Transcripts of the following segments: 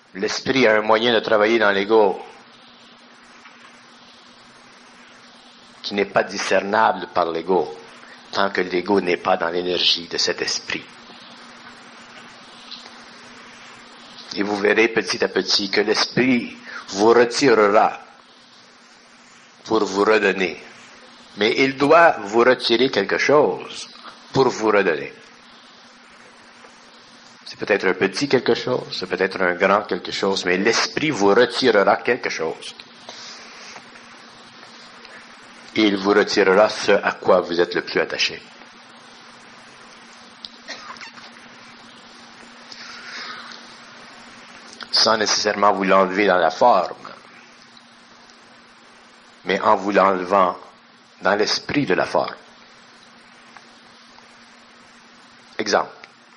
L'esprit a un moyen de travailler dans l'ego qui n'est pas discernable par l'ego, tant que l'ego n'est pas dans l'énergie de cet esprit. Et vous verrez petit à petit que l'esprit vous retirera pour vous redonner. Mais il doit vous retirer quelque chose pour vous redonner. C'est peut-être un petit quelque chose, c'est peut-être un grand quelque chose, mais l'esprit vous retirera quelque chose. Et il vous retirera ce à quoi vous êtes le plus attaché. Sans nécessairement vous l'enlever dans la forme, mais en vous l'enlevant dans l'esprit de la forme. Exemple.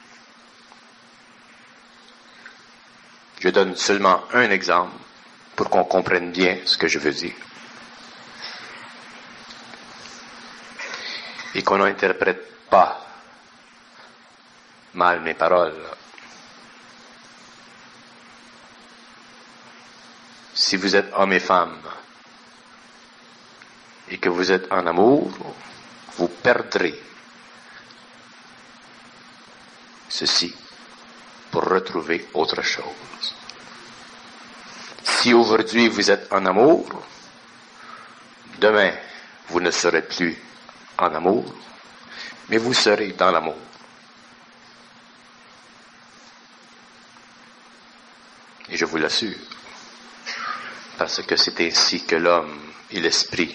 Je donne seulement un exemple pour qu'on comprenne bien ce que je veux dire. Et qu'on n'interprète pas mal mes paroles. Si vous êtes homme et femme et que vous êtes en amour, vous perdrez ceci pour retrouver autre chose. Si aujourd'hui vous êtes en amour, demain vous ne serez plus en amour, mais vous serez dans l'amour. Et je vous l'assure, parce que c'est ainsi que l'homme et l'esprit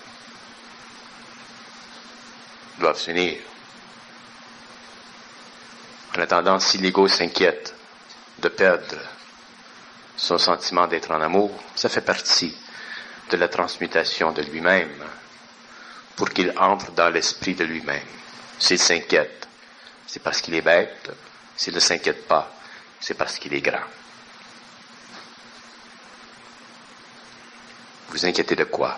doivent s'unir. En attendant, si l'ego s'inquiète de perdre son sentiment d'être en amour, ça fait partie de la transmutation de lui-même pour qu'il entre dans l'esprit de lui-même. S'il s'inquiète, c'est parce qu'il est bête. S'il ne s'inquiète pas, c'est parce qu'il est grand. Vous inquiétez de quoi?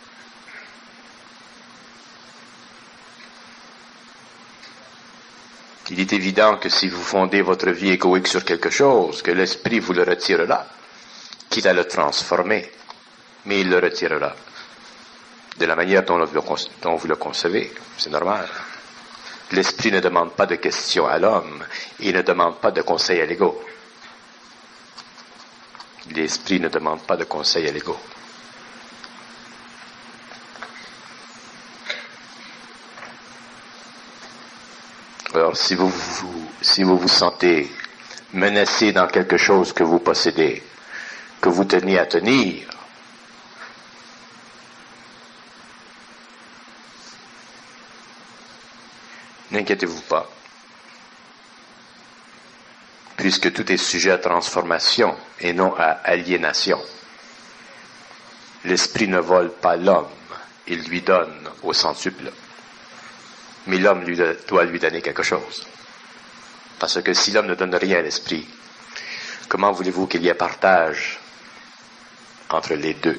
Il est évident que si vous fondez votre vie égoïque sur quelque chose, que l'esprit vous le retirera, quitte à le transformer, mais il le retirera. De la manière dont vous le concevez, c'est normal. L'esprit ne demande pas de questions à l'homme, il ne demande pas de conseils à l'ego. L'esprit ne demande pas de conseils à l'ego. Alors, si vous vous sentez menacé dans quelque chose que vous possédez, que vous tenez à tenir, n'inquiétez-vous pas, puisque tout est sujet à transformation et non à aliénation. L'esprit ne vole pas l'homme, il lui donne au centuple. Mais l'homme doit lui donner quelque chose. Parce que si l'homme ne donne rien à l'esprit, comment voulez-vous qu'il y ait partage entre les deux?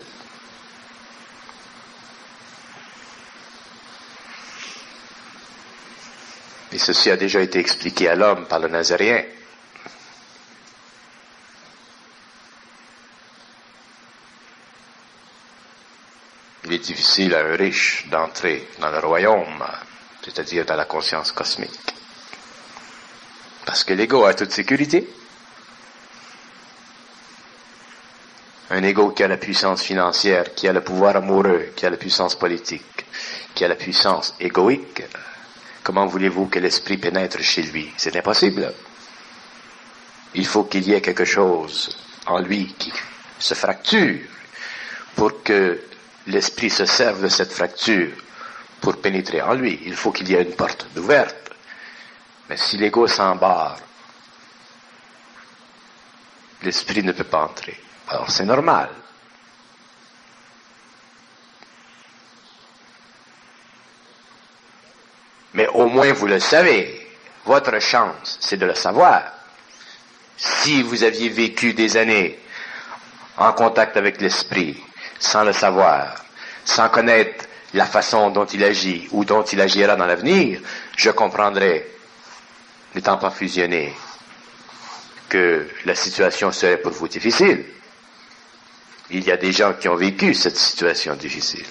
Et ceci a déjà été expliqué à l'homme par le Nazaréen. Il est difficile à un riche d'entrer dans le royaume, c'est-à-dire dans la conscience cosmique. Parce que l'ego a toute sécurité. Un ego qui a la puissance financière, qui a le pouvoir amoureux, qui a la puissance politique, qui a la puissance égoïque, comment voulez-vous que l'esprit pénètre chez lui? C'est impossible. Il faut qu'il y ait quelque chose en lui qui se fracture pour que l'esprit se serve de cette fracture pour pénétrer en lui. Il faut qu'il y ait une porte ouverte. Mais si l'ego s'embarre, l'esprit ne peut pas entrer. Alors c'est normal. Mais au moins vous le savez. Votre chance, c'est de le savoir. Si vous aviez vécu des années en contact avec l'esprit, sans le savoir, sans connaître la façon dont il agit ou dont il agira dans l'avenir, je comprendrais, n'étant pas fusionné, que la situation serait pour vous difficile. Il y a des gens qui ont vécu cette situation difficile.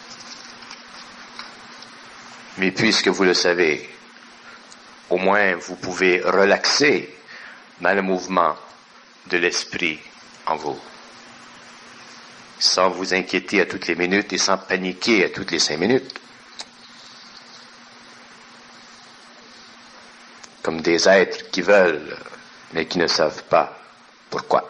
Mais puisque vous le savez, au moins vous pouvez relaxer dans le mouvement de l'esprit en vous, sans vous inquiéter à toutes les minutes et sans paniquer à toutes les 5 minutes. Comme des êtres qui veulent, mais qui ne savent pas pourquoi.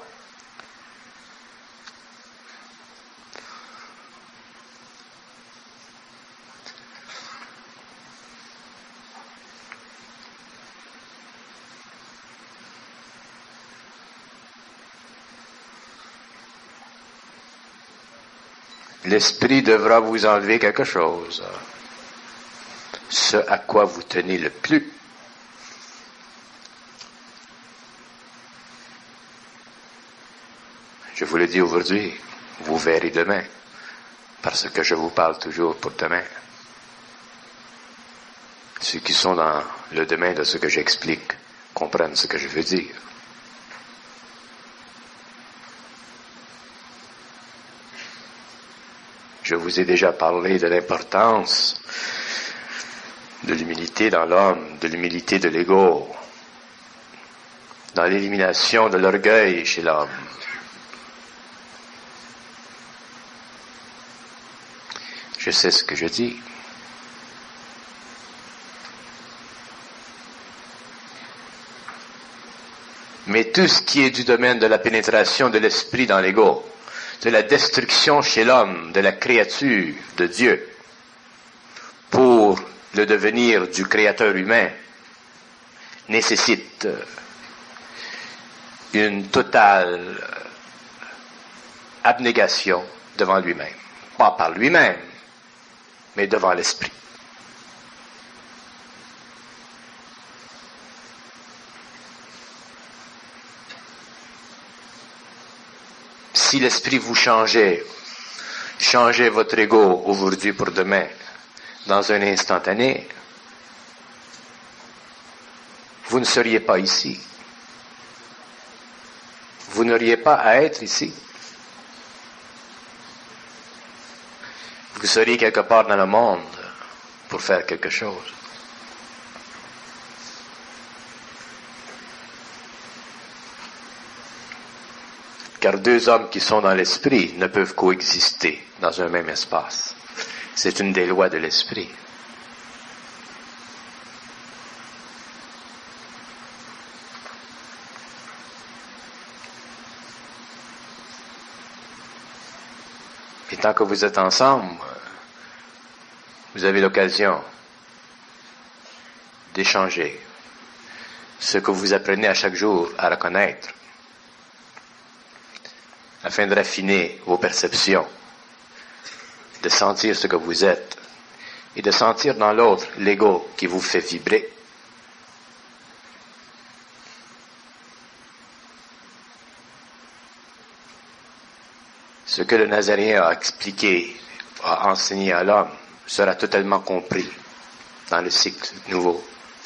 L'esprit devra vous enlever quelque chose, ce à quoi vous tenez le plus. Je vous le dis aujourd'hui, vous verrez demain, parce que je vous parle toujours pour demain. Ceux qui sont dans le domaine de ce que j'explique comprennent ce que je veux dire. Je vous ai déjà parlé de l'importance de l'humilité dans l'homme, de l'humilité de l'ego, dans l'élimination de l'orgueil chez l'homme. Je sais ce que je dis. Mais tout ce qui est du domaine de la pénétration de l'esprit dans l'ego, de la destruction chez l'homme, de la créature de Dieu, pour le devenir du créateur humain, nécessite une totale abnégation devant lui-même. Pas par lui-même, mais devant l'esprit. Si l'esprit vous changez votre ego aujourd'hui pour demain, dans un instantané, vous ne seriez pas ici. Vous n'auriez pas à être ici. Vous seriez quelque part dans le monde pour faire quelque chose. Car 2 hommes qui sont dans l'esprit ne peuvent coexister dans un même espace. C'est une des lois de l'esprit. Et tant que vous êtes ensemble, vous avez l'occasion d'échanger ce que vous apprenez à chaque jour à reconnaître, afin de raffiner vos perceptions, de sentir ce que vous êtes et de sentir dans l'autre l'ego qui vous fait vibrer. Ce que le Nazaréen a expliqué, a enseigné à l'homme, sera totalement compris dans le cycle nouveau.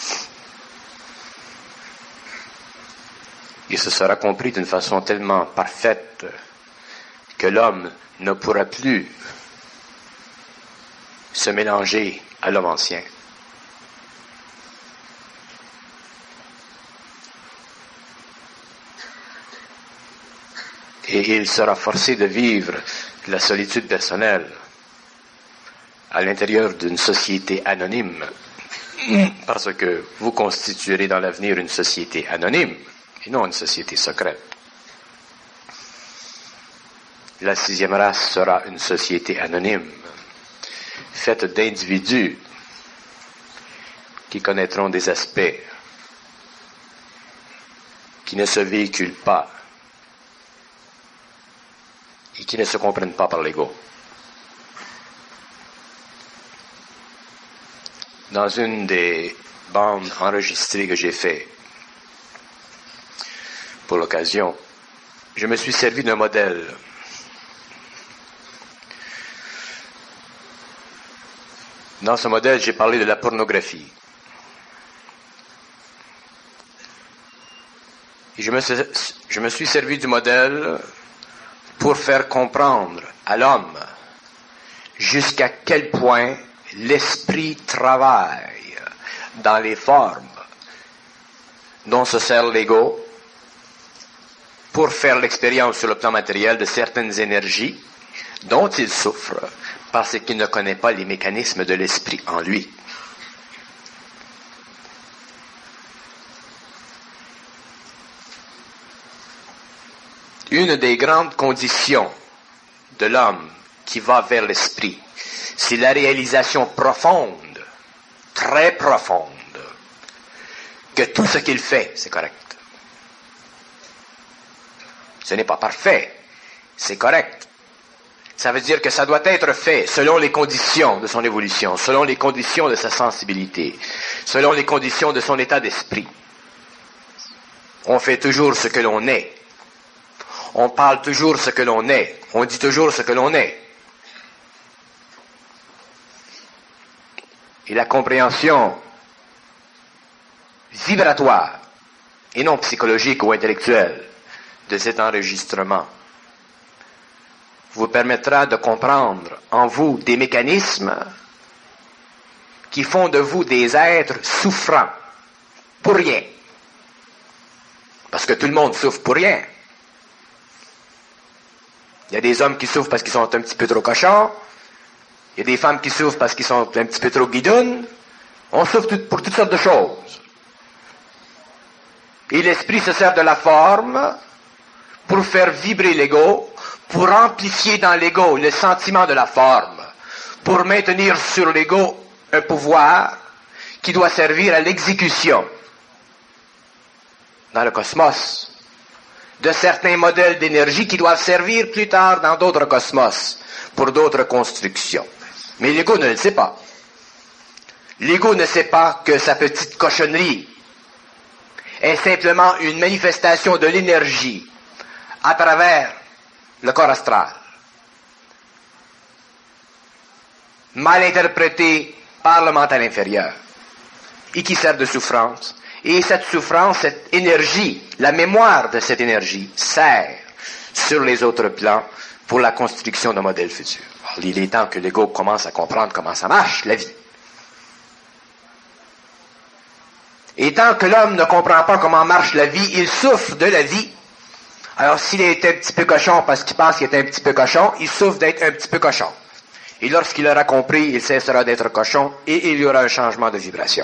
Et ce sera compris d'une façon tellement parfaite que l'homme ne pourra plus se mélanger à l'homme ancien. Et il sera forcé de vivre la solitude personnelle à l'intérieur d'une société anonyme, parce que vous constituerez dans l'avenir une société anonyme et non une société secrète. La 6e race sera une société anonyme, faite d'individus qui connaîtront des aspects qui ne se véhiculent pas et qui ne se comprennent pas par l'ego. Dans une des bandes enregistrées que j'ai fait pour l'occasion, je me suis servi d'un modèle. Dans ce modèle, j'ai parlé de la pornographie. Et je me suis servi du modèle pour faire comprendre à l'homme jusqu'à quel point l'esprit travaille dans les formes dont se sert l'ego pour faire l'expérience sur le plan matériel de certaines énergies dont il souffre parce qu'il ne connaît pas les mécanismes de l'esprit en lui. Une des grandes conditions de l'homme qui va vers l'esprit, c'est la réalisation profonde, très profonde, que tout ce qu'il fait, c'est correct. Ce n'est pas parfait, c'est correct. Ça veut dire que ça doit être fait selon les conditions de son évolution, selon les conditions de sa sensibilité, selon les conditions de son état d'esprit. On fait toujours ce que l'on est. On parle toujours ce que l'on est. On dit toujours ce que l'on est. Et la compréhension vibratoire, et non psychologique ou intellectuelle, de cet enregistrement vous permettra de comprendre en vous des mécanismes qui font de vous des êtres souffrants pour rien. Parce que tout le monde souffre pour rien. Il y a des hommes qui souffrent parce qu'ils sont un petit peu trop cochons. Il y a des femmes qui souffrent parce qu'ils sont un petit peu trop guidounes. On souffre pour toutes sortes de choses. Et l'esprit se sert de la forme pour faire vibrer l'ego, pour amplifier dans l'ego le sentiment de la forme, pour maintenir sur l'ego un pouvoir qui doit servir à l'exécution dans le cosmos de certains modèles d'énergie qui doivent servir plus tard dans d'autres cosmos pour d'autres constructions. Mais l'ego ne le sait pas. L'ego ne sait pas que sa petite cochonnerie est simplement une manifestation de l'énergie à travers le corps astral, mal interprété par le mental inférieur, et qui sert de souffrance. Et cette souffrance, cette énergie, la mémoire de cette énergie, sert sur les autres plans pour la construction d'un modèle futur. Alors, il est temps que l'ego commence à comprendre comment ça marche, la vie. Et tant que l'homme ne comprend pas comment marche la vie, il souffre de la vie. Alors, s'il est un petit peu cochon parce qu'il pense qu'il est un petit peu cochon, il souffre d'être un petit peu cochon. Et lorsqu'il aura compris, il cessera d'être cochon et il y aura un changement de vibration.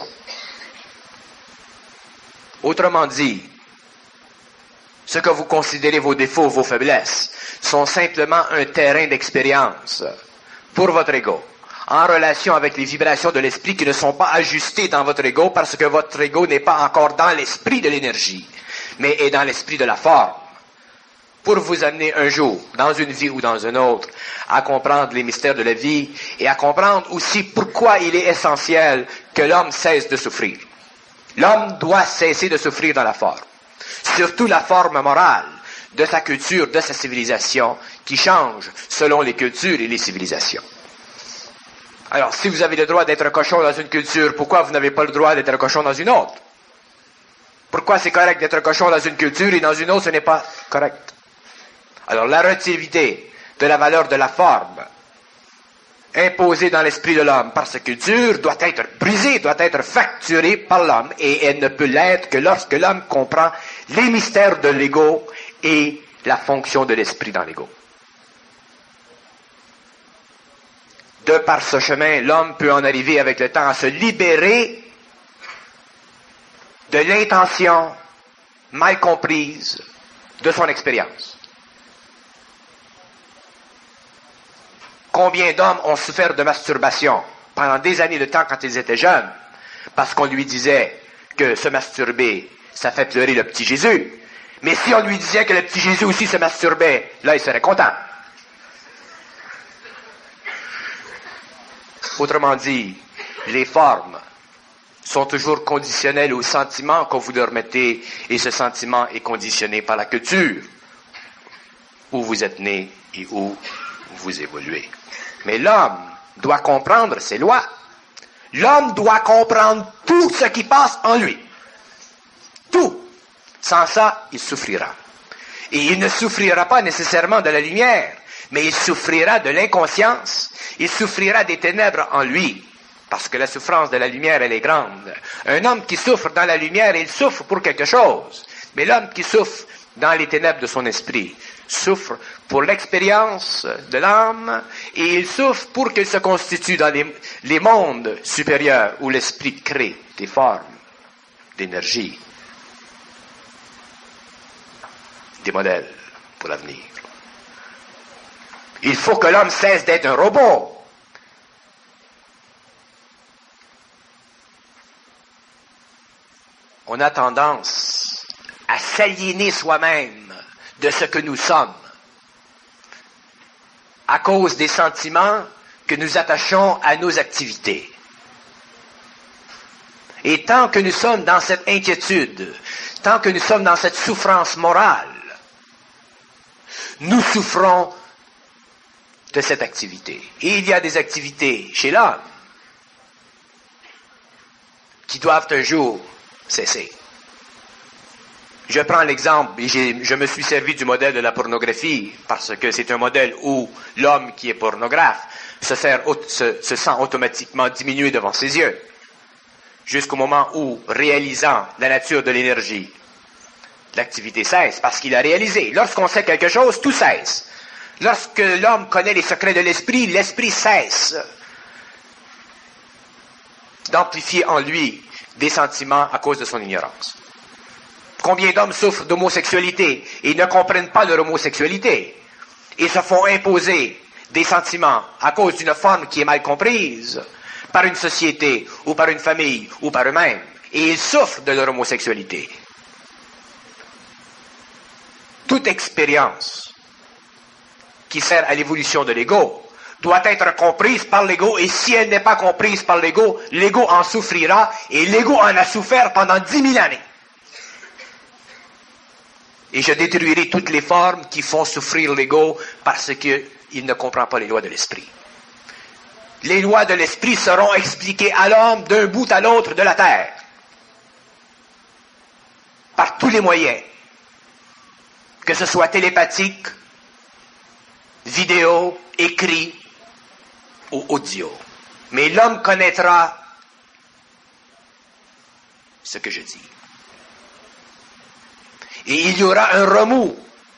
Autrement dit, ce que vous considérez vos défauts, vos faiblesses, sont simplement un terrain d'expérience pour votre ego, en relation avec les vibrations de l'esprit qui ne sont pas ajustées dans votre ego parce que votre ego n'est pas encore dans l'esprit de l'énergie, mais est dans l'esprit de la forme. Pour vous amener un jour, dans une vie ou dans une autre, à comprendre les mystères de la vie et à comprendre aussi pourquoi il est essentiel que l'homme cesse de souffrir. L'homme doit cesser de souffrir dans la forme. Surtout la forme morale de sa culture, de sa civilisation, qui change selon les cultures et les civilisations. Alors, si vous avez le droit d'être un cochon dans une culture, pourquoi vous n'avez pas le droit d'être un cochon dans une autre? Pourquoi c'est correct d'être un cochon dans une culture et dans une autre, ce n'est pas correct? Alors, la relativité de la valeur de la forme imposée dans l'esprit de l'homme par sa culture doit être brisée, doit être facturée par l'homme, et elle ne peut l'être que lorsque l'homme comprend les mystères de l'ego et la fonction de l'esprit dans l'ego. De par ce chemin, l'homme peut en arriver avec le temps à se libérer de l'intention mal comprise de son expérience. Combien d'hommes ont souffert de masturbation pendant des années de temps quand ils étaient jeunes, parce qu'on lui disait que se masturber, ça fait pleurer le petit Jésus. Mais si on lui disait que le petit Jésus aussi se masturbait, là, il serait content. Autrement dit, les formes sont toujours conditionnelles au sentiment que vous leur mettez, et ce sentiment est conditionné par la culture où vous êtes né et où vous évoluez. Mais l'homme doit comprendre ses lois. L'homme doit comprendre tout ce qui passe en lui. Tout. Sans ça, il souffrira. Et il ne souffrira pas nécessairement de la lumière, mais il souffrira de l'inconscience, il souffrira des ténèbres en lui, parce que la souffrance de la lumière, elle est grande. Un homme qui souffre dans la lumière, il souffre pour quelque chose, mais l'homme qui souffre dans les ténèbres de son esprit souffre pour l'expérience de l'âme, et il souffre pour qu'il se constitue dans les mondes supérieurs où l'esprit crée des formes d'énergie, des modèles pour l'avenir. Il faut que l'homme cesse d'être un robot. On a tendance à s'aliéner soi-même de ce que nous sommes à cause des sentiments que nous attachons à nos activités. Et tant que nous sommes dans cette inquiétude, tant que nous sommes dans cette souffrance morale, nous souffrons de cette activité. Et il y a des activités chez l'homme qui doivent un jour cesser. Je prends l'exemple, et je me suis servi du modèle de la pornographie, parce que c'est un modèle où l'homme qui est pornographe se sent automatiquement diminué devant ses yeux, jusqu'au moment où, réalisant la nature de l'énergie, l'activité cesse, parce qu'il a réalisé. Lorsqu'on sait quelque chose, tout cesse. Lorsque l'homme connaît les secrets de l'esprit, l'esprit cesse d'amplifier en lui des sentiments à cause de son ignorance. Combien d'hommes souffrent d'homosexualité et ne comprennent pas leur homosexualité et se font imposer des sentiments à cause d'une forme qui est mal comprise par une société ou par une famille ou par eux-mêmes, et ils souffrent de leur homosexualité. Toute expérience qui sert à l'évolution de l'ego doit être comprise par l'ego, et si elle n'est pas comprise par l'ego en souffrira, et l'ego en a souffert pendant 10 000 années. Et je détruirai toutes les formes qui font souffrir l'ego parce qu'il ne comprend pas les lois de l'esprit. Les lois de l'esprit seront expliquées à l'homme d'un bout à l'autre de la terre, par tous les moyens, que ce soit télépathique, vidéo, écrit ou audio. Mais l'homme connaîtra ce que je dis. Et il y aura un remous,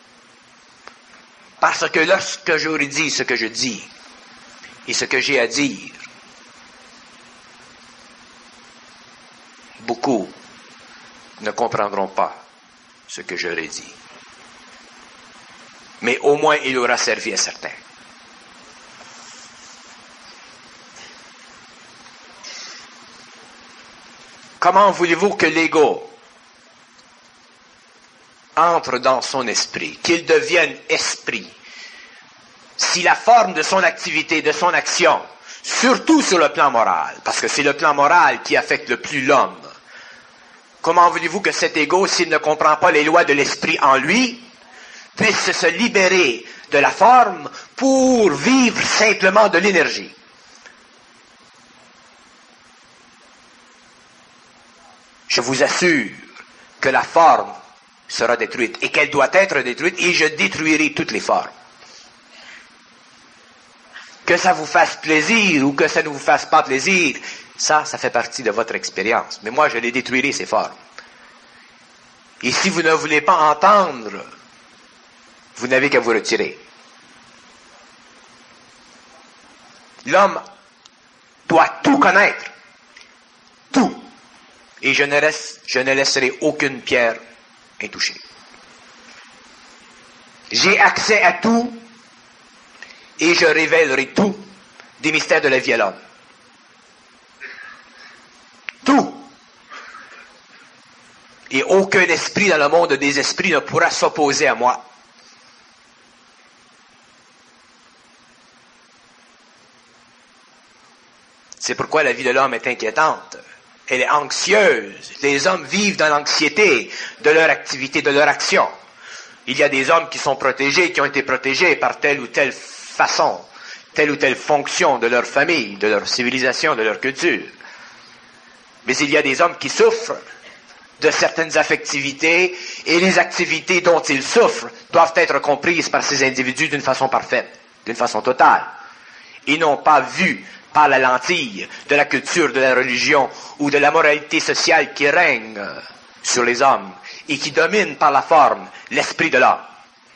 parce que lorsque j'aurai dit ce que je dis et ce que j'ai à dire, beaucoup ne comprendront pas ce que j'aurai dit. Mais au moins il aura servi à certains. Comment voulez-vous que l'ego entre dans son esprit, qu'il devienne esprit, si la forme de son activité, de son action, surtout sur le plan moral, parce que c'est le plan moral qui affecte le plus l'homme, comment voulez-vous que cet ego, s'il ne comprend pas les lois de l'esprit en lui, puisse se libérer de la forme pour vivre simplement de l'énergie? Je vous assure que la forme sera détruite et qu'elle doit être détruite, et je détruirai toutes les formes. Que ça vous fasse plaisir ou que ça ne vous fasse pas plaisir, ça fait partie de votre expérience. Mais moi, je les détruirai, ces formes. Et si vous ne voulez pas entendre, vous n'avez qu'à vous retirer. L'homme doit tout connaître. Tout. Et je ne laisserai aucune pierre intouchée. J'ai accès à tout et je révélerai tout des mystères de la vie à l'homme. Tout. Et aucun esprit dans le monde des esprits ne pourra s'opposer à moi. C'est pourquoi la vie de l'homme est inquiétante. Elle est anxieuse. Les hommes vivent dans l'anxiété de leur activité, de leur action. Il y a des hommes qui sont protégés, qui ont été protégés par telle ou telle façon, telle ou telle fonction de leur famille, de leur civilisation, de leur culture. Mais il y a des hommes qui souffrent de certaines affectivités et les activités dont ils souffrent doivent être comprises par ces individus d'une façon parfaite, d'une façon totale, et non pas vues par la lentille de la culture, de la religion ou de la moralité sociale qui règne sur les hommes et qui domine par la forme l'esprit de l'homme.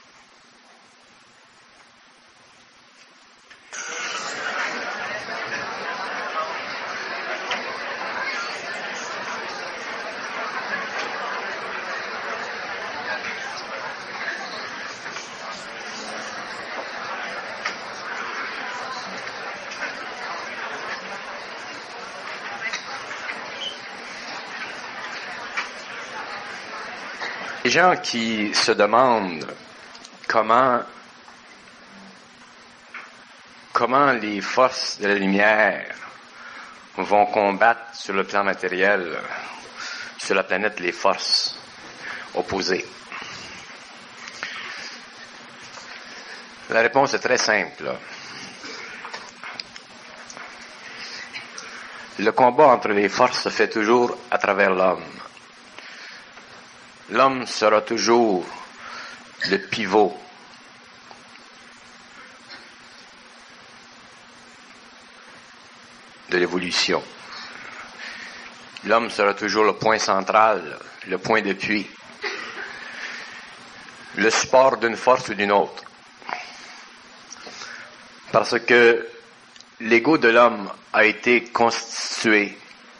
Les gens qui se demandent comment les forces de la lumière vont combattre sur le plan matériel, sur la planète, les forces opposées. La réponse est très simple. Le combat entre les forces se fait toujours à travers l'homme. L'homme sera toujours le pivot de l'évolution. L'homme sera toujours le point central, le point d'appui, le support d'une force ou d'une autre. Parce que l'ego de l'homme a été constitué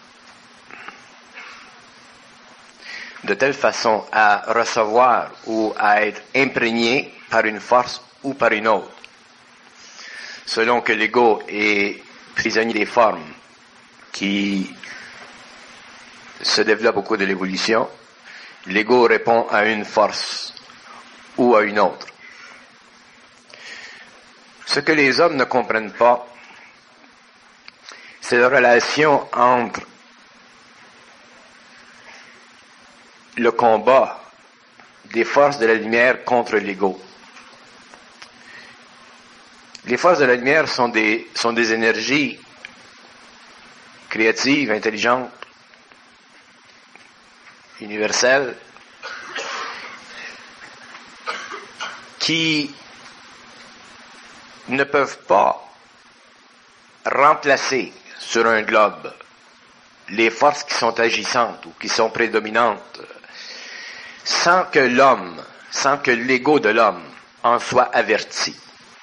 de telle façon à recevoir ou à être imprégné par une force ou par une autre. Selon que l'ego est prisonnier des formes qui se développent au cours de l'évolution, l'ego répond à une force ou à une autre. Ce que les hommes ne comprennent pas, c'est la relation entre le combat des forces de la lumière contre l'ego. Les forces de la lumière sont des énergies créatives, intelligentes, universelles, qui ne peuvent pas remplacer sur un globe les forces qui sont agissantes ou qui sont prédominantes sans que l'ego de l'homme en soit averti.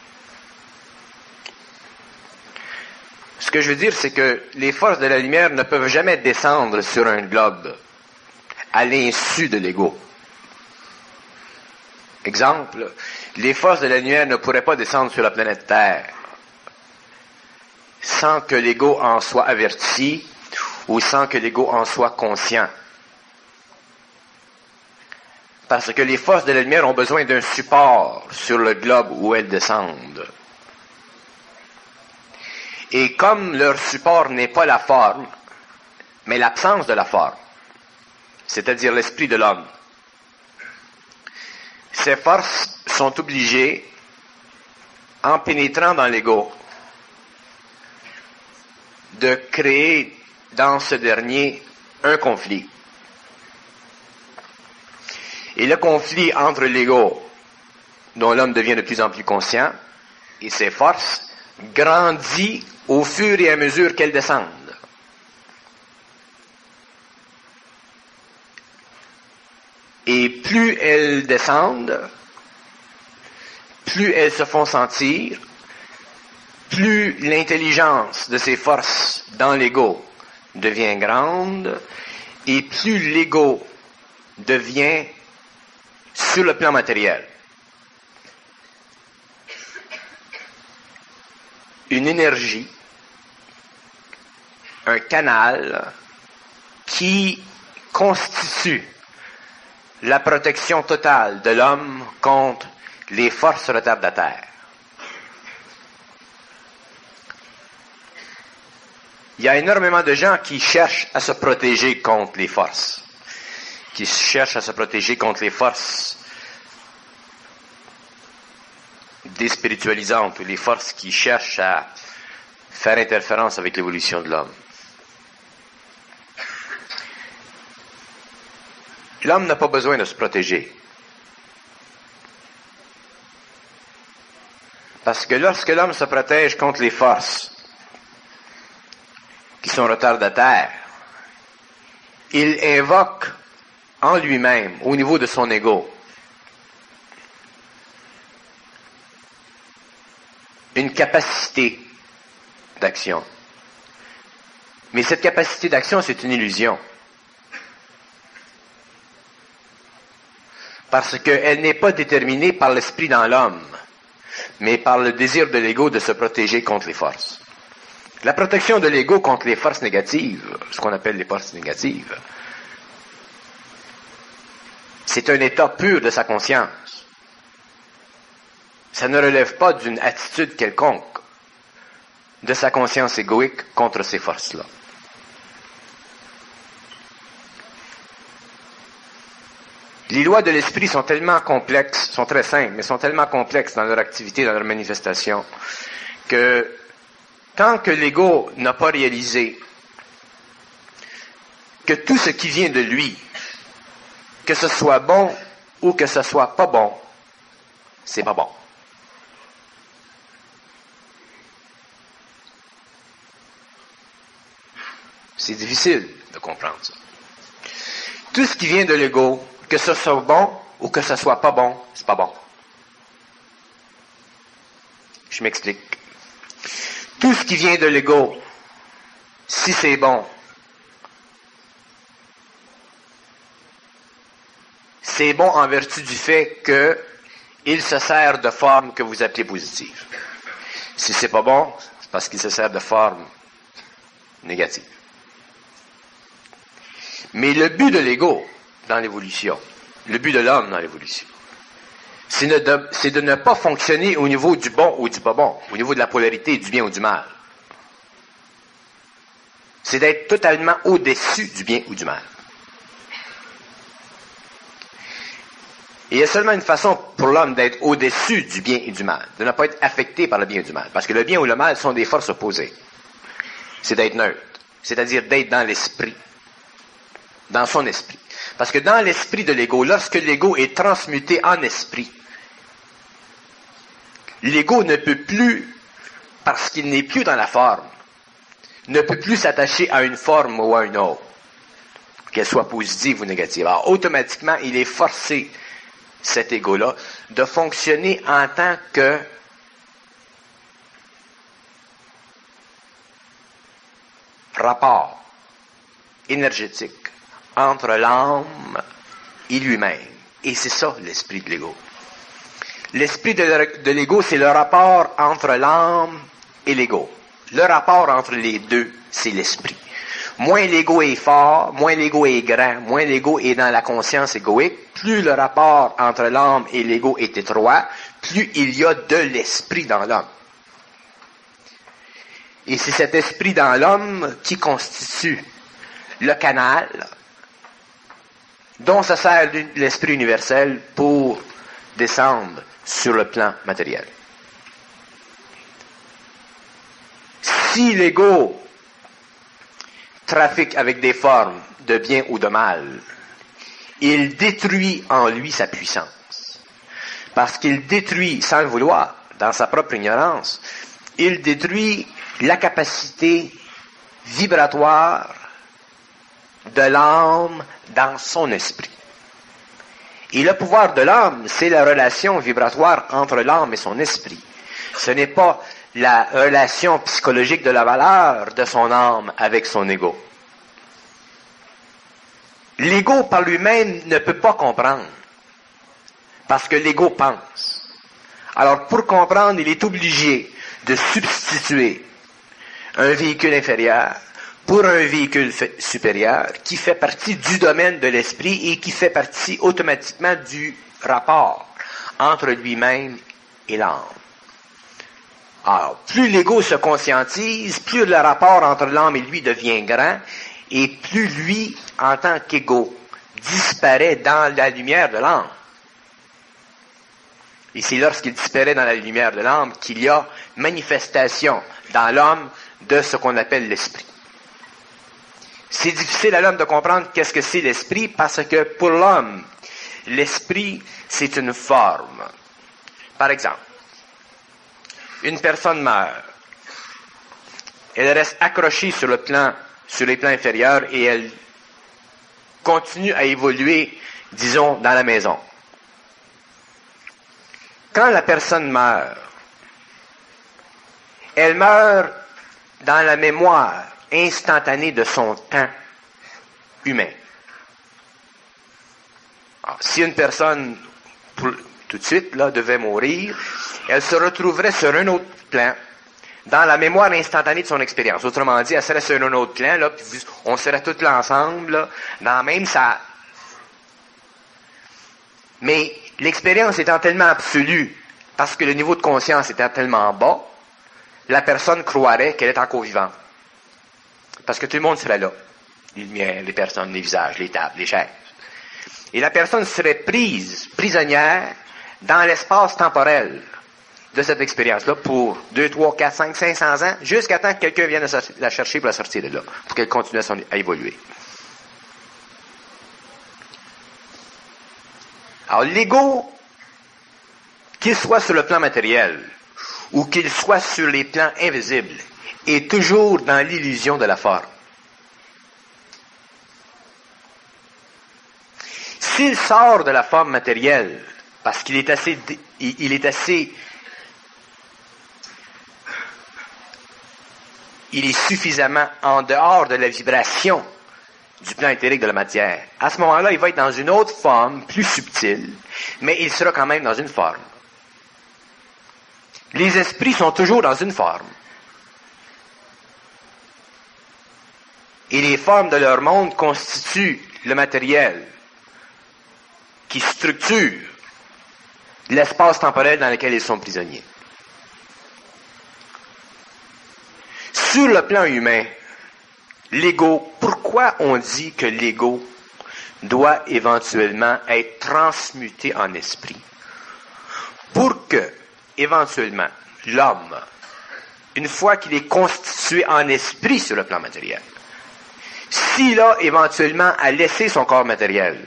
Ce que je veux dire, c'est que les forces de la lumière ne peuvent jamais descendre sur un globe à l'insu de l'ego. Exemple, les forces de la lumière ne pourraient pas descendre sur la planète Terre sans que l'ego en soit averti ou sans que l'ego en soit conscient. Parce que les forces de la lumière ont besoin d'un support sur le globe où elles descendent. Et comme leur support n'est pas la forme, mais l'absence de la forme, c'est-à-dire l'esprit de l'homme, ces forces sont obligées, en pénétrant dans l'ego, de créer dans ce dernier un conflit. Et le conflit entre l'ego, dont l'homme devient de plus en plus conscient, et ses forces, grandit au fur et à mesure qu'elles descendent. Et plus elles descendent, plus elles se font sentir, plus l'intelligence de ces forces dans l'ego devient grande, et plus l'ego devient sur le plan matériel une énergie, un canal qui constitue la protection totale de l'homme contre les forces retardataires. Il y a énormément de gens qui cherchent à se protéger contre les forces, qui cherchent à se protéger contre les forces déspiritualisantes ou les forces qui cherchent à faire interférence avec l'évolution de l'homme. l'homme n'a pas besoin de se protéger. Parce que lorsque l'homme se protège contre les forces qui sont retardataires, il invoque en lui-même, au niveau de son ego, une capacité d'action. Mais cette capacité d'action, c'est une illusion. Parce qu'elle n'est pas déterminée par l'esprit dans l'homme, mais par le désir de l'ego de se protéger contre les forces. La protection de l'ego contre les forces négatives, ce qu'on appelle les forces négatives, c'est un état pur de sa conscience. Ça ne relève pas d'une attitude quelconque de sa conscience égoïque contre ces forces-là. Les lois de l'esprit sont tellement complexes, sont très simples, mais sont tellement complexes dans leur activité, dans leur manifestation, que tant que l'ego n'a pas réalisé que tout ce qui vient de lui, que ce soit bon ou que ce soit pas bon, c'est pas bon. C'est difficile de comprendre ça. Tout ce qui vient de l'ego, que ce soit bon ou que ce soit pas bon, c'est pas bon. Je m'explique. Tout ce qui vient de l'ego, si c'est bon, c'est bon en vertu du fait qu'il se sert de forme que vous appelez positive. Si c'est pas bon, c'est parce qu'il se sert de forme négative. Mais le but de l'ego dans l'évolution, le but de l'homme dans l'évolution, c'est de ne pas fonctionner au niveau du bon ou du pas bon, au niveau de la polarité du bien ou du mal. C'est d'être totalement au-dessus du bien ou du mal. Et il y a seulement une façon pour l'homme d'être au-dessus du bien et du mal, de ne pas être affecté par le bien et du mal, parce que le bien ou le mal sont des forces opposées. C'est d'être neutre, c'est-à-dire d'être dans l'esprit, dans son esprit. Parce que dans l'esprit de l'ego, lorsque l'ego est transmuté en esprit, l'ego ne peut plus, parce qu'il n'est plus dans la forme, ne peut plus s'attacher à une forme ou à une autre, qu'elle soit positive ou négative. Alors, automatiquement, il est forcé, cet ego-là, de fonctionner en tant que rapport énergétique entre l'âme et lui-même. Et c'est ça, l'esprit de l'ego. L'esprit de l'ego, c'est le rapport entre l'âme et l'ego. Le rapport entre les deux, c'est l'esprit. Moins l'ego est fort, moins l'ego est grand, moins l'ego est dans la conscience égoïque, plus le rapport entre l'âme et l'ego est étroit, plus il y a de l'esprit dans l'homme. Et c'est cet esprit dans l'homme qui constitue le canal dont se sert l'esprit universel pour descendre sur le plan matériel. Si l'ego trafique avec des formes de bien ou de mal, il détruit en lui sa puissance. Parce qu'il détruit, sans le vouloir, dans sa propre ignorance, il détruit la capacité vibratoire de l'âme dans son esprit. Et le pouvoir de l'âme, c'est la relation vibratoire entre l'âme et son esprit. Ce n'est pas la relation psychologique de la valeur de son âme avec son ego. L'ego par lui-même ne peut pas comprendre, parce que l'ego pense. Alors pour comprendre, il est obligé de substituer un véhicule inférieur pour un véhicule supérieur qui fait partie du domaine de l'esprit et qui fait partie automatiquement du rapport entre lui-même et l'âme. Alors, plus l'ego se conscientise, plus le rapport entre l'âme et lui devient grand, et plus lui, en tant qu'ego, disparaît dans la lumière de l'âme. Et c'est lorsqu'il disparaît dans la lumière de l'âme qu'il y a manifestation dans l'homme de ce qu'on appelle l'esprit. C'est difficile à l'homme de comprendre qu'est-ce que c'est l'esprit parce que pour l'homme, l'esprit, c'est une forme. Par exemple, une personne meurt. Elle reste accrochée sur les plans inférieurs et elle continue à évoluer, disons, dans la maison. Quand la personne meurt, elle meurt dans la mémoire instantanée de son temps humain. Alors, si une personne, tout de suite, là, devait mourir, elle se retrouverait sur un autre plan, dans la mémoire instantanée de son expérience. Autrement dit, elle serait sur un autre plan, là, puis on serait tous là ensemble, là, dans la même salle. Mais l'expérience étant tellement absolue, parce que le niveau de conscience était tellement bas, la personne croirait qu'elle est encore vivante. Parce que tout le monde serait là. Les lumières, les personnes, les visages, les tables, les chaises. Et la personne serait prisonnière, dans l'espace temporel de cette expérience-là pour 2, 3, 4, 5, 500 ans, jusqu'à temps que quelqu'un vienne la chercher pour la sortir de là, pour qu'elle continue à évoluer. Alors, l'ego, qu'il soit sur le plan matériel ou qu'il soit sur les plans invisibles, est toujours dans l'illusion de la forme. S'il sort de la forme matérielle, parce qu'il est assez, il est suffisamment en dehors de la vibration du plan éthérique de la matière. À ce moment-là, il va être dans une autre forme, plus subtile, mais il sera quand même dans une forme. Les esprits sont toujours dans une forme. Et les formes de leur monde constituent le matériel qui structure l'espace temporel dans lequel ils sont prisonniers. Sur le plan humain, l'ego, pourquoi on dit que l'ego doit éventuellement être transmuté en esprit? Pour que, éventuellement, l'homme, une fois qu'il est constitué en esprit sur le plan matériel, s'il a éventuellement à laisser son corps matériel,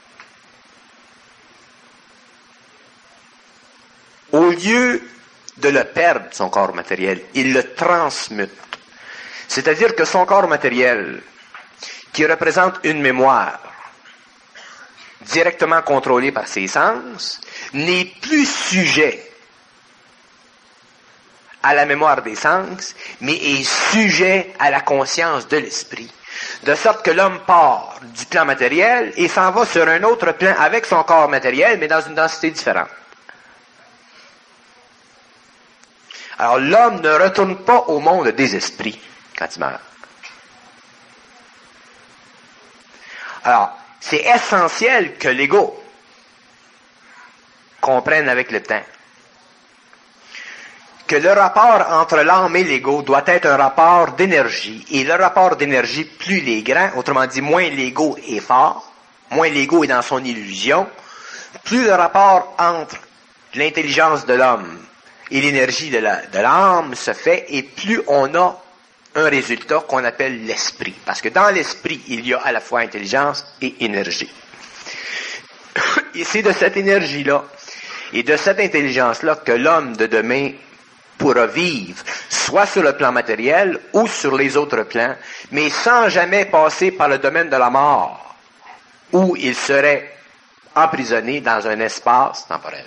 au lieu de le perdre, son corps matériel, il le transmute. C'est-à-dire que son corps matériel, qui représente une mémoire directement contrôlée par ses sens, n'est plus sujet à la mémoire des sens, mais est sujet à la conscience de l'esprit. De sorte que l'homme part du plan matériel et s'en va sur un autre plan avec son corps matériel, mais dans une densité différente. Alors l'homme ne retourne pas au monde des esprits quand il meurt. Alors, c'est essentiel que l'ego comprenne avec le temps que le rapport entre l'âme et l'ego doit être un rapport d'énergie. Et le rapport d'énergie, plus il est grand, autrement dit, moins l'ego est fort, moins l'ego est dans son illusion, plus le rapport entre l'intelligence de l'homme et l'énergie de l'âme se fait, et plus on a un résultat qu'on appelle l'esprit. Parce que dans l'esprit, il y a à la fois intelligence et énergie. Et c'est de cette énergie-là et de cette intelligence-là que l'homme de demain pourra vivre, soit sur le plan matériel ou sur les autres plans, mais sans jamais passer par le domaine de la mort, où il serait emprisonné dans un espace temporel.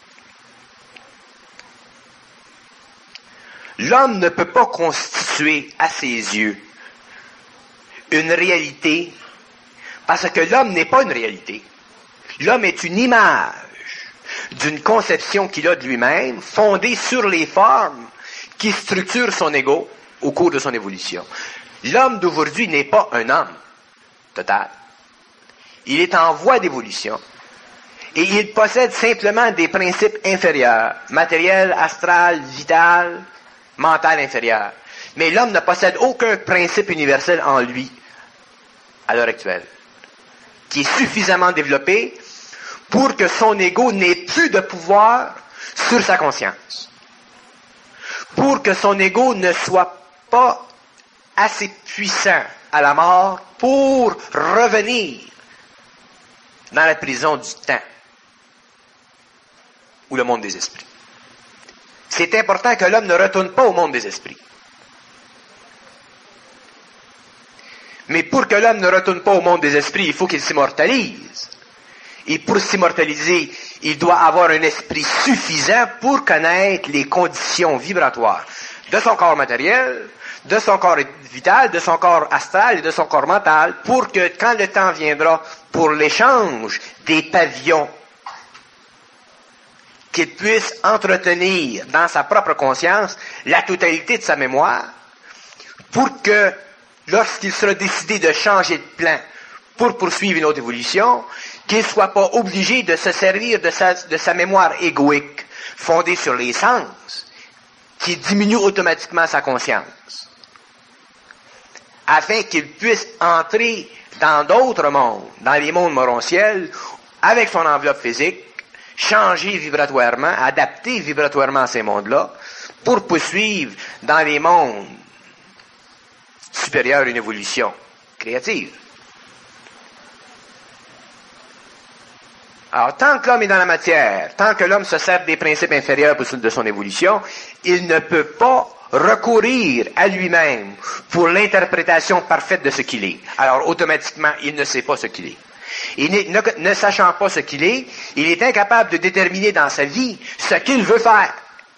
L'homme ne peut pas constituer à ses yeux une réalité, parce que l'homme n'est pas une réalité. L'homme est une image d'une conception qu'il a de lui-même, fondée sur les formes qui structurent son ego au cours de son évolution. L'homme d'aujourd'hui n'est pas un homme total. Il est en voie d'évolution. Et il possède simplement des principes inférieurs, matériel, astral, vital, mental inférieur. Mais l'homme ne possède aucun principe universel en lui, à l'heure actuelle, qui est suffisamment développé pour que son ego n'ait plus de pouvoir sur sa conscience. Pour que son ego ne soit pas assez puissant à la mort pour revenir dans la prison du temps ou le monde des esprits. C'est important que l'homme ne retourne pas au monde des esprits. Mais pour que l'homme ne retourne pas au monde des esprits, il faut qu'il s'immortalise. Et pour s'immortaliser, il doit avoir un esprit suffisant pour connaître les conditions vibratoires de son corps matériel, de son corps vital, de son corps astral et de son corps mental, pour que quand le temps viendra pour l'échange des pavillons, qu'il puisse entretenir dans sa propre conscience la totalité de sa mémoire, pour que lorsqu'il sera décidé de changer de plan pour poursuivre une autre évolution, qu'il ne soit pas obligé de se servir de sa mémoire égoïque, fondée sur les sens, qui diminue automatiquement sa conscience, afin qu'il puisse entrer dans d'autres mondes, dans les mondes morontiels, avec son enveloppe physique, changer vibratoirement, adapter vibratoirement à ces mondes-là, pour poursuivre dans les mondes supérieurs une évolution créative. Alors, tant que l'homme est dans la matière, tant que l'homme se sert des principes inférieurs de son évolution, il ne peut pas recourir à lui-même pour l'interprétation parfaite de ce qu'il est. Alors, automatiquement, il ne sait pas ce qu'il est. Et ne sachant pas ce qu'il est, il est incapable de déterminer dans sa vie ce qu'il veut faire.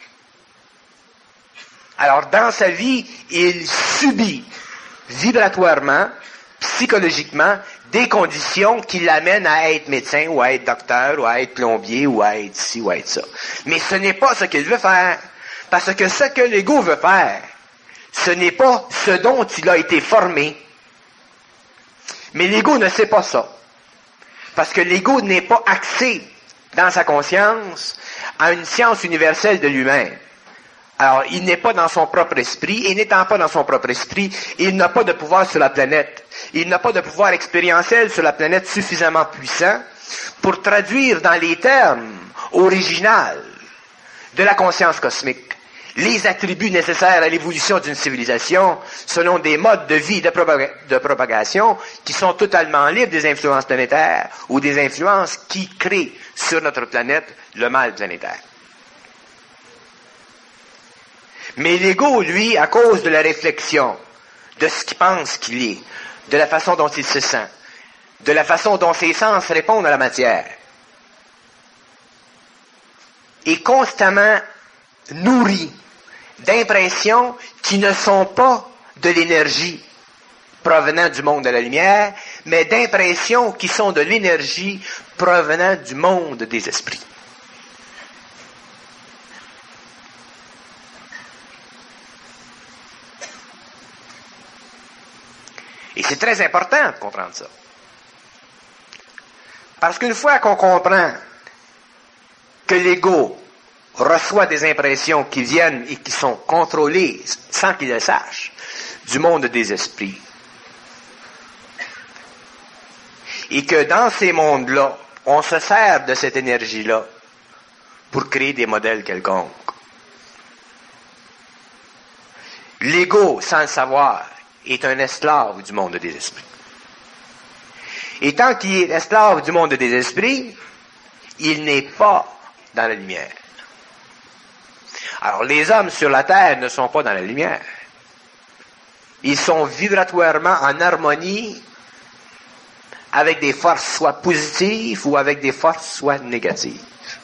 Alors, dans sa vie, il subit vibratoirement, psychologiquement, des conditions qui l'amènent à être médecin, ou à être docteur, ou à être plombier, ou à être ci, ou à être ça. Mais ce n'est pas ce qu'il veut faire. Parce que ce que l'ego veut faire, ce n'est pas ce dont il a été formé. Mais l'ego ne sait pas ça. Parce que l'ego n'est pas axé dans sa conscience à une science universelle de lui-même. Alors, il n'est pas dans son propre esprit, et n'étant pas dans son propre esprit, il n'a pas de pouvoir sur la planète. Il n'a pas de pouvoir expérientiel sur la planète suffisamment puissant pour traduire dans les termes originaux de la conscience cosmique les attributs nécessaires à l'évolution d'une civilisation selon des modes de vie de propagation qui sont totalement libres des influences planétaires ou des influences qui créent sur notre planète le mal planétaire. Mais l'ego, lui, à cause de la réflexion, de ce qu'il pense qu'il est, de la façon dont il se sent, de la façon dont ses sens répondent à la matière, est constamment nourri d'impressions qui ne sont pas de l'énergie provenant du monde de la lumière, mais d'impressions qui sont de l'énergie provenant du monde des esprits. Et c'est très important de comprendre ça. Parce qu'une fois qu'on comprend que l'ego reçoit des impressions qui viennent et qui sont contrôlées, sans qu'il le sache, du monde des esprits, et que dans ces mondes-là, on se sert de cette énergie-là pour créer des modèles quelconques. L'ego, sans le savoir, est un esclave du monde des esprits. Et tant qu'il est esclave du monde des esprits, il n'est pas dans la lumière. Alors, les hommes sur la terre ne sont pas dans la lumière. Ils sont vibratoirement en harmonie avec des forces soit positives ou avec des forces soit négatives.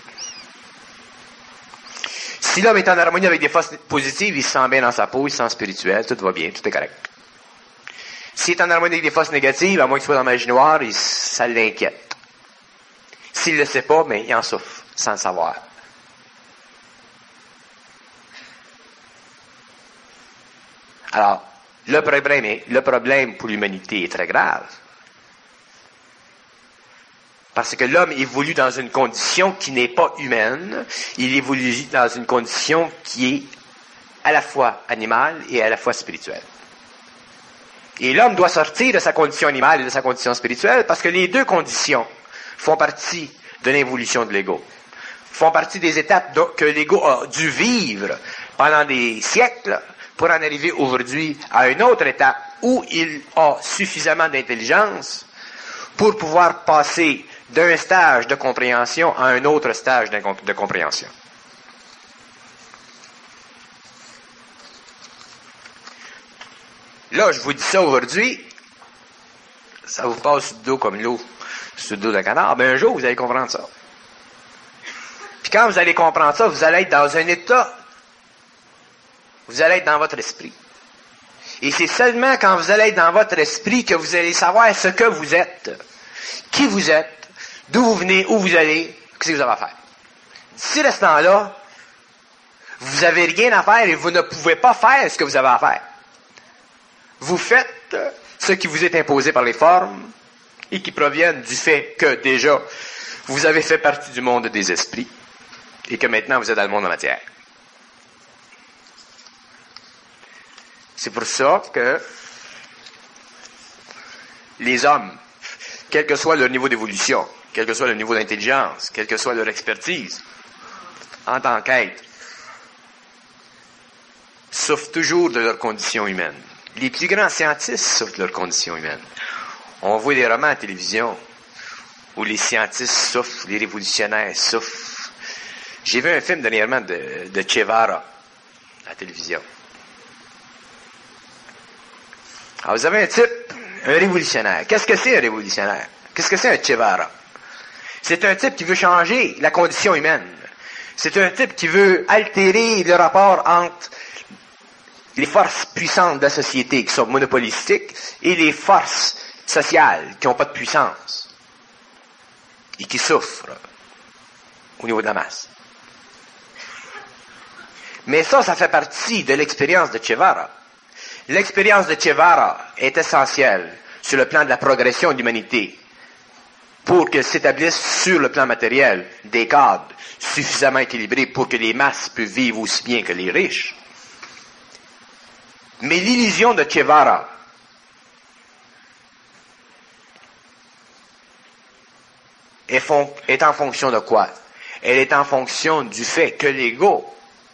Si l'homme est en harmonie avec des forces positives, il se sent bien dans sa peau, il se sent spirituel, tout va bien, tout est correct. S'il est en harmonie avec des forces négatives, à moins qu'il soit dans la magie noire, ça l'inquiète. S'il ne le sait pas, mais il en souffre, sans le savoir. Alors, le problème pour l'humanité est très grave. Parce que l'homme évolue dans une condition qui n'est pas humaine, il évolue dans une condition qui est à la fois animale et à la fois spirituelle. Et l'homme doit sortir de sa condition animale et de sa condition spirituelle parce que les deux conditions font partie de l'évolution de l'ego. Font partie des étapes que l'ego a dû vivre pendant des siècles pour en arriver aujourd'hui à un autre étape où il a suffisamment d'intelligence pour pouvoir passer d'un stage de compréhension à un autre stage de compréhension. Là, je vous dis ça aujourd'hui, ça vous passe sur le dos comme l'eau sur le dos d'un canard, ben un jour, vous allez comprendre ça. Puis quand vous allez comprendre ça, vous allez être dans un état, vous allez être dans votre esprit. Et c'est seulement quand vous allez être dans votre esprit que vous allez savoir ce que vous êtes, qui vous êtes, d'où vous venez, où vous allez, qu'est-ce que vous avez à faire. D'ici à ce temps-là, vous n'avez rien à faire et vous ne pouvez pas faire ce que vous avez à faire. Vous faites ce qui vous est imposé par les formes et qui proviennent du fait que déjà, vous avez fait partie du monde des esprits et que maintenant vous êtes dans le monde de la matière. C'est pour ça que les hommes, quel que soit leur niveau d'évolution, quel que soit leur niveau d'intelligence, quelle que soit leur expertise, en tant qu'être, souffrent toujours de leur condition humaine. Les plus grands scientifiques souffrent de leur condition humaine. On voit des romans à la télévision où les scientifiques souffrent, les révolutionnaires souffrent. J'ai vu un film dernièrement de Che Guevara à la télévision. Alors, vous avez un type, un révolutionnaire. Qu'est-ce que c'est un révolutionnaire? Qu'est-ce que c'est un Che Guevara? C'est un type qui veut changer la condition humaine. C'est un type qui veut altérer le rapport entre les forces puissantes de la société qui sont monopolistiques et les forces sociales qui n'ont pas de puissance et qui souffrent au niveau de la masse. Mais ça fait partie de l'expérience de Che Guevara. L'expérience de Che Guevara est essentielle sur le plan de la progression de l'humanité pour que s'établissent sur le plan matériel des cadres suffisamment équilibrés pour que les masses puissent vivre aussi bien que les riches. Mais l'illusion de Che Guevara est en fonction de quoi? Elle est en fonction du fait que l'ego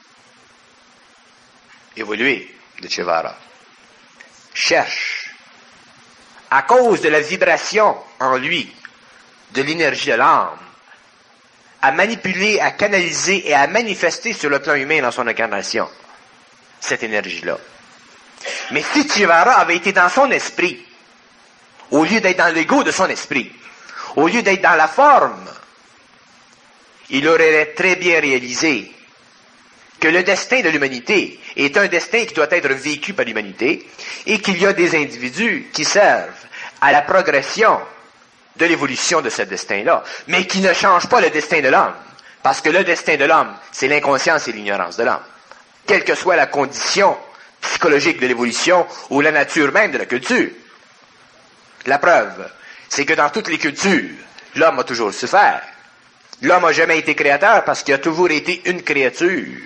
évolué de Che Guevara cherche, à cause de la vibration en lui, de l'énergie de l'âme, à manipuler, à canaliser et à manifester sur le plan humain dans son incarnation cette énergie-là. Mais si Che Guevara avait été dans son esprit, au lieu d'être dans l'ego de son esprit, au lieu d'être dans la forme, il aurait très bien réalisé que le destin de l'humanité est un destin qui doit être vécu par l'humanité et qu'il y a des individus qui servent à la progression de l'évolution de ce destin-là, mais qui ne changent pas le destin de l'homme, parce que le destin de l'homme, c'est l'inconscience et l'ignorance de l'homme. Quelle que soit la condition psychologique de l'évolution ou la nature même de la culture. La preuve, c'est que dans toutes les cultures, l'homme a toujours souffert. L'homme n'a jamais été créateur parce qu'il a toujours été une créature.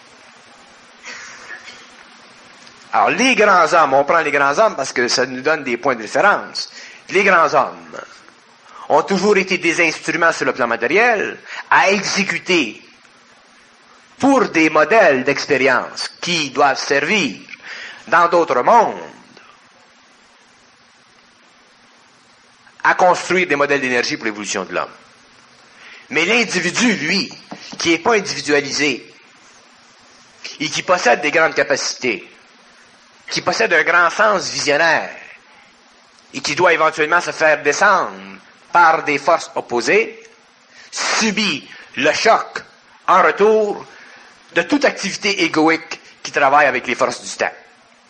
Alors, les grands hommes, on prend les grands hommes parce que ça nous donne des points de référence. Les grands hommes ont toujours été des instruments sur le plan matériel à exécuter pour des modèles d'expérience qui doivent servir dans d'autres mondes à construire des modèles d'énergie pour l'évolution de l'homme. Mais l'individu, lui, qui n'est pas individualisé et qui possède des grandes capacités, qui possède un grand sens visionnaire et qui doit éventuellement se faire descendre par des forces opposées, subit le choc en retour de toute activité égoïque qui travaille avec les forces du temps.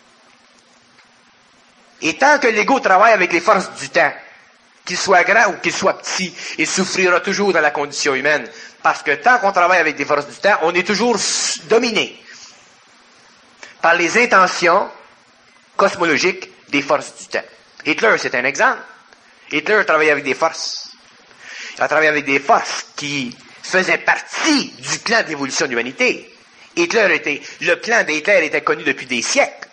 Et tant que l'ego travaille avec les forces du temps, qu'il soit grand ou qu'il soit petit, il souffrira toujours dans la condition humaine, parce que tant qu'on travaille avec des forces du temps, on est toujours dominé par les intentions cosmologiques des forces du temps. Hitler, c'est un exemple. Hitler travaillait avec des forces. Il a travaillé avec des forces qui faisaient partie du plan d'évolution de l'humanité. Le plan d'Hitler était connu depuis des siècles.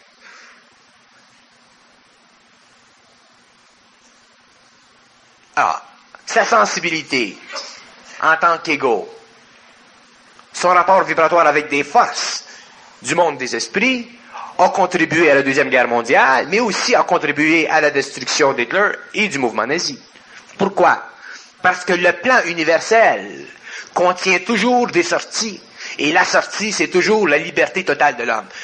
Alors, sa sensibilité en tant qu'ego, son rapport vibratoire avec des forces du monde des esprits, a contribué à la Deuxième Guerre mondiale, mais aussi a contribué à la destruction d'Hitler et du mouvement nazi. Pourquoi? Parce que le plan universel contient toujours des sorties. Et la sortie, c'est toujours la liberté totale de l'homme.